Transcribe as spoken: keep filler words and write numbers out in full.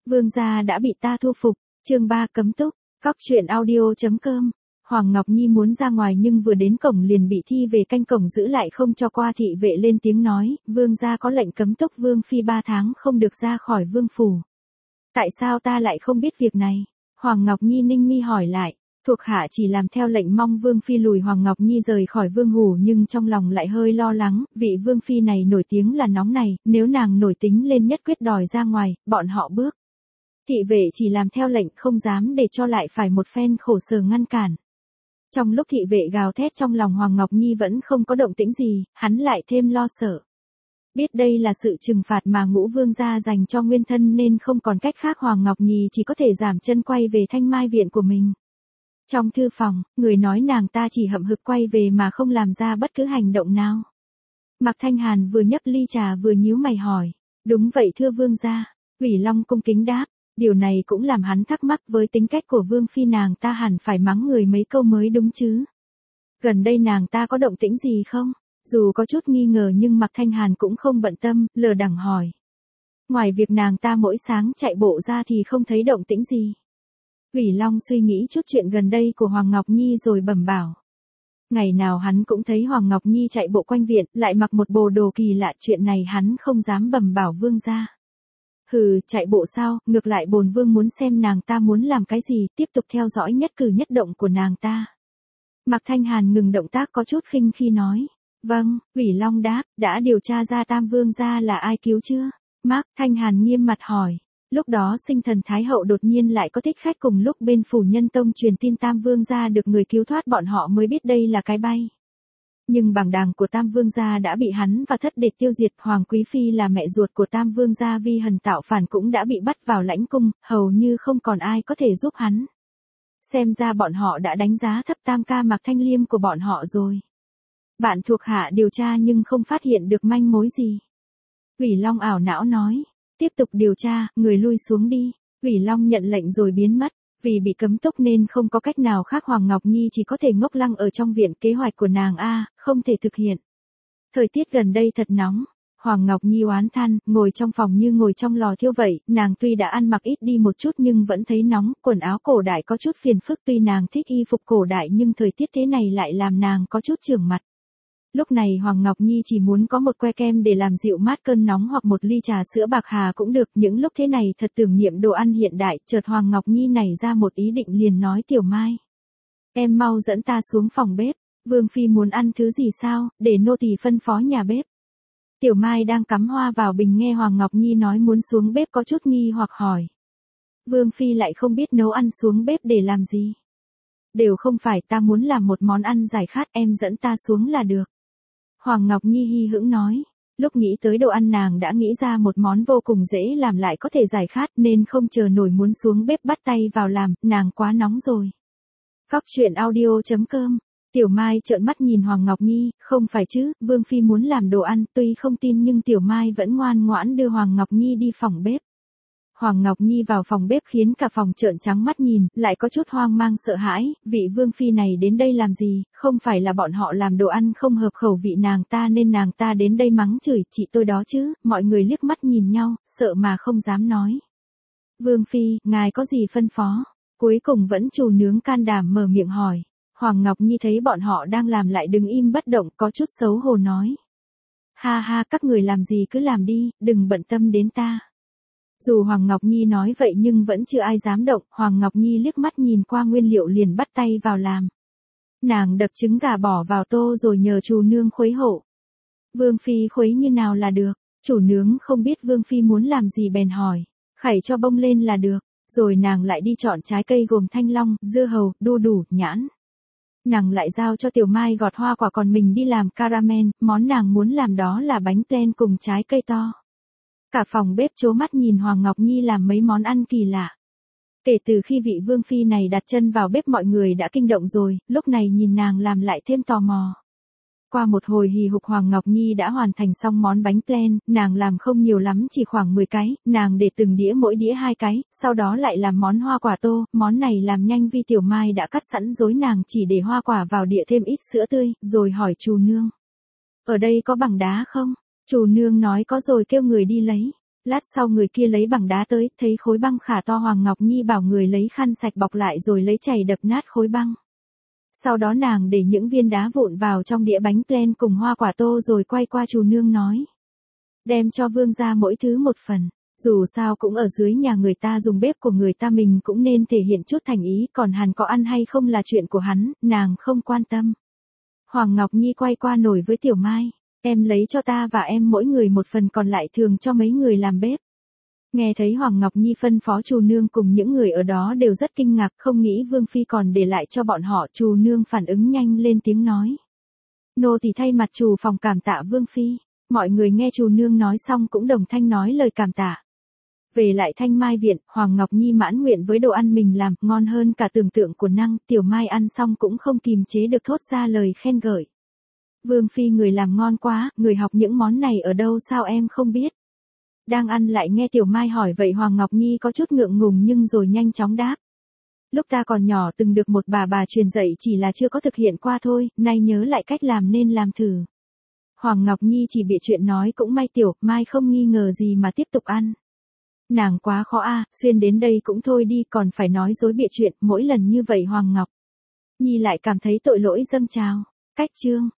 Vương gia đã bị ta thu phục. Chương ba cấm túc. Cóc truyện audio.com. Hoàng Ngọc Nhi muốn ra ngoài nhưng vừa đến cổng liền bị thi về canh cổng giữ lại không cho qua. Thị vệ lên tiếng nói, vương gia có lệnh cấm túc vương phi ba tháng không được ra khỏi vương phủ. Tại sao ta lại không biết việc này? Hoàng Ngọc Nhi ninh mi hỏi lại. Thuộc hạ chỉ làm theo lệnh mong vương phi lùi. Hoàng Ngọc Nhi rời khỏi vương hủ nhưng trong lòng lại hơi lo lắng, vị vương phi này nổi tiếng là nóng này, nếu nàng nổi tính lên nhất quyết đòi ra ngoài, bọn họ bước. Thị vệ chỉ làm theo lệnh không dám để cho lại phải một phen khổ sở ngăn cản. Trong lúc thị vệ gào thét trong lòng Hoàng Ngọc Nhi vẫn không có động tĩnh gì, hắn lại thêm lo sợ. Biết đây là sự trừng phạt mà Ngũ Vương gia dành cho nguyên thân nên không còn cách khác, Hoàng Ngọc Nhi chỉ có thể giảm chân quay về Thanh Mai viện của mình. Trong thư phòng, người nói nàng ta chỉ hậm hực quay về mà không làm ra bất cứ hành động nào. Mạc Thanh Hàn vừa nhấp ly trà vừa nhíu mày hỏi. Đúng vậy thưa vương gia. Ủy Long cung kính đáp. Điều này cũng làm hắn thắc mắc, với tính cách của vương phi nàng ta hẳn phải mắng người mấy câu mới đúng chứ. Gần đây nàng ta có động tĩnh gì không? Dù có chút nghi ngờ nhưng Mạc Thanh Hàn cũng không bận tâm, lờ đằng hỏi. Ngoài việc nàng ta mỗi sáng chạy bộ ra thì không thấy động tĩnh gì. Ủy Long suy nghĩ chút chuyện gần đây của Hoàng Ngọc Nhi rồi bẩm bảo. Ngày nào hắn cũng thấy Hoàng Ngọc Nhi chạy bộ quanh viện, lại mặc một bộ đồ kỳ lạ, chuyện này hắn không dám bẩm bảo vương gia. Hừ, chạy bộ sao, ngược lại bổn vương muốn xem nàng ta muốn làm cái gì, tiếp tục theo dõi nhất cử nhất động của nàng ta. Mạc Thanh Hàn ngừng động tác có chút khinh khi nói. Vâng, Ủy Long đáp, đã điều tra ra Tam Vương gia là ai cứu chưa? Mạc Thanh Hàn nghiêm mặt hỏi. Lúc đó Sinh Thần Thái Hậu đột nhiên lại có thích khách, cùng lúc bên Phủ Nhân Tông truyền tin Tam Vương gia được người cứu thoát, bọn họ mới biết đây là cái bay. Nhưng bảng đàng của Tam Vương gia đã bị hắn và Thất Đệt tiêu diệt, Hoàng Quý Phi là mẹ ruột của Tam Vương gia Vi Hần tạo phản cũng đã bị bắt vào lãnh cung, hầu như không còn ai có thể giúp hắn. Xem ra bọn họ đã đánh giá thấp Tam ca Mạc Thanh Liêm của bọn họ rồi. Bạn thuộc hạ điều tra nhưng không phát hiện được manh mối gì. Ủy Long ảo não nói. Tiếp tục điều tra, người lui xuống đi. Ủy Long nhận lệnh rồi biến mất. Vì bị cấm túc nên không có cách nào khác, Hoàng Ngọc Nhi chỉ có thể ngốc lăng ở trong viện. Kế hoạch của nàng a không thể thực hiện. Thời tiết gần đây thật nóng. Hoàng Ngọc Nhi oán than, ngồi trong phòng như ngồi trong lò thiêu vậy. Nàng tuy đã ăn mặc ít đi một chút nhưng vẫn thấy nóng. Quần áo cổ đại có chút phiền phức, tuy nàng thích y phục cổ đại nhưng thời tiết thế này lại làm nàng có chút chưởng mặt. Lúc này Hoàng Ngọc Nhi chỉ muốn có một que kem để làm dịu mát cơn nóng hoặc một ly trà sữa bạc hà cũng được. Những lúc thế này thật tưởng niệm đồ ăn hiện đại. Chợt Hoàng Ngọc Nhi nảy ra một ý định liền nói Tiểu Mai. Em mau dẫn ta xuống phòng bếp. Vương phi muốn ăn thứ gì sao, để nô tỳ phân phó nhà bếp. Tiểu Mai đang cắm hoa vào bình nghe Hoàng Ngọc Nhi nói muốn xuống bếp có chút nghi hoặc hỏi. Vương phi lại không biết nấu ăn, xuống bếp để làm gì? Đều không phải, ta muốn làm một món ăn giải khát, em dẫn ta xuống là được. Hoàng Ngọc Nhi hi hững nói. Lúc nghĩ tới đồ ăn nàng đã nghĩ ra một món vô cùng dễ làm lại có thể giải khát nên không chờ nổi muốn xuống bếp bắt tay vào làm, nàng quá nóng rồi. Cóc truyện audio.com. Tiểu Mai trợn mắt nhìn Hoàng Ngọc Nhi, không phải chứ, Vương phi muốn làm đồ ăn, tuy không tin nhưng Tiểu Mai vẫn ngoan ngoãn đưa Hoàng Ngọc Nhi đi phòng bếp. Hoàng Ngọc Nhi vào phòng bếp khiến cả phòng trợn trắng mắt nhìn, lại có chút hoang mang sợ hãi, vị vương phi này đến đây làm gì, không phải là bọn họ làm đồ ăn không hợp khẩu vị nàng ta nên nàng ta đến đây mắng chửi chị tôi đó chứ. Mọi người liếc mắt nhìn nhau, sợ mà không dám nói. Vương phi, ngài có gì phân phó? Cuối cùng vẫn chủ nướng can đảm mở miệng hỏi. Hoàng Ngọc Nhi thấy bọn họ đang làm lại đứng im bất động, có chút xấu hổ nói. Ha ha, các người làm gì cứ làm đi, đừng bận tâm đến ta. Dù Hoàng Ngọc Nhi nói vậy nhưng vẫn chưa ai dám động. Hoàng Ngọc Nhi liếc mắt nhìn qua nguyên liệu liền bắt tay vào làm. Nàng đập trứng gà bỏ vào tô rồi nhờ chủ nương khuấy hộ. Vương phi khuấy như nào là được. Chủ nướng không biết Vương phi muốn làm gì bèn hỏi. Khảy cho bông lên là được. Rồi nàng lại đi chọn trái cây gồm thanh long, dưa hấu, đu đủ, nhãn. Nàng lại giao cho Tiểu Mai gọt hoa quả, còn mình đi làm caramel. Món nàng muốn làm đó là bánh plain cùng trái cây to. Cả phòng bếp trố mắt nhìn Hoàng Ngọc Nhi làm mấy món ăn kỳ lạ. Kể từ khi vị vương phi này đặt chân vào bếp mọi người đã kinh động rồi, lúc này nhìn nàng làm lại thêm tò mò. Qua một hồi hì hục Hoàng Ngọc Nhi đã hoàn thành xong món bánh plain, nàng làm không nhiều lắm chỉ khoảng mười cái, nàng để từng đĩa mỗi đĩa hai cái, sau đó lại làm món hoa quả tô, món này làm nhanh vì Tiểu Mai đã cắt sẵn rối, nàng chỉ để hoa quả vào đĩa thêm ít sữa tươi, rồi hỏi chủ nương. Ở đây có bằng đá không? Chủ nương nói có rồi kêu người đi lấy. Lát sau người kia lấy bằng đá tới, thấy khối băng khả to Hoàng Ngọc Nhi bảo người lấy khăn sạch bọc lại rồi lấy chày đập nát khối băng. Sau đó nàng để những viên đá vụn vào trong đĩa bánh plen cùng hoa quả tô rồi quay qua Trù Nương nói. Đem cho vương gia mỗi thứ một phần. Dù sao cũng ở dưới nhà người ta dùng bếp của người ta, mình cũng nên thể hiện chút thành ý, còn hắn có ăn hay không là chuyện của hắn, nàng không quan tâm. Hoàng Ngọc Nhi quay qua nổi với Tiểu Mai. Em lấy cho ta và em mỗi người một phần, còn lại thường cho mấy người làm bếp. Nghe thấy Hoàng Ngọc Nhi phân phó, Trù Nương cùng những người ở đó đều rất kinh ngạc, không nghĩ Vương Phi còn để lại cho bọn họ. Trù Nương phản ứng nhanh lên tiếng nói. Nô tỳ thay mặt Trù phòng cảm tạ Vương Phi. Mọi người nghe Trù Nương nói xong cũng đồng thanh nói lời cảm tạ. Về lại Thanh Mai viện, Hoàng Ngọc Nhi mãn nguyện với đồ ăn mình làm, ngon hơn cả tưởng tượng của nàng. Tiểu Mai ăn xong cũng không kìm chế được thốt ra lời khen ngợi. Vương Phi người làm ngon quá, người học những món này ở đâu sao em không biết. Đang ăn lại nghe Tiểu Mai hỏi vậy Hoàng Ngọc Nhi có chút ngượng ngùng nhưng rồi nhanh chóng đáp. Lúc ta còn nhỏ từng được một bà bà truyền dạy, chỉ là chưa có thực hiện qua thôi, nay nhớ lại cách làm nên làm thử. Hoàng Ngọc Nhi chỉ bịa chuyện nói, cũng may Tiểu Mai không nghi ngờ gì mà tiếp tục ăn. Nàng quá khó a, à, xuyên đến đây cũng thôi đi, còn phải nói dối bịa chuyện, mỗi lần như vậy Hoàng Ngọc Nhi lại cảm thấy tội lỗi dâng trào. Cách chương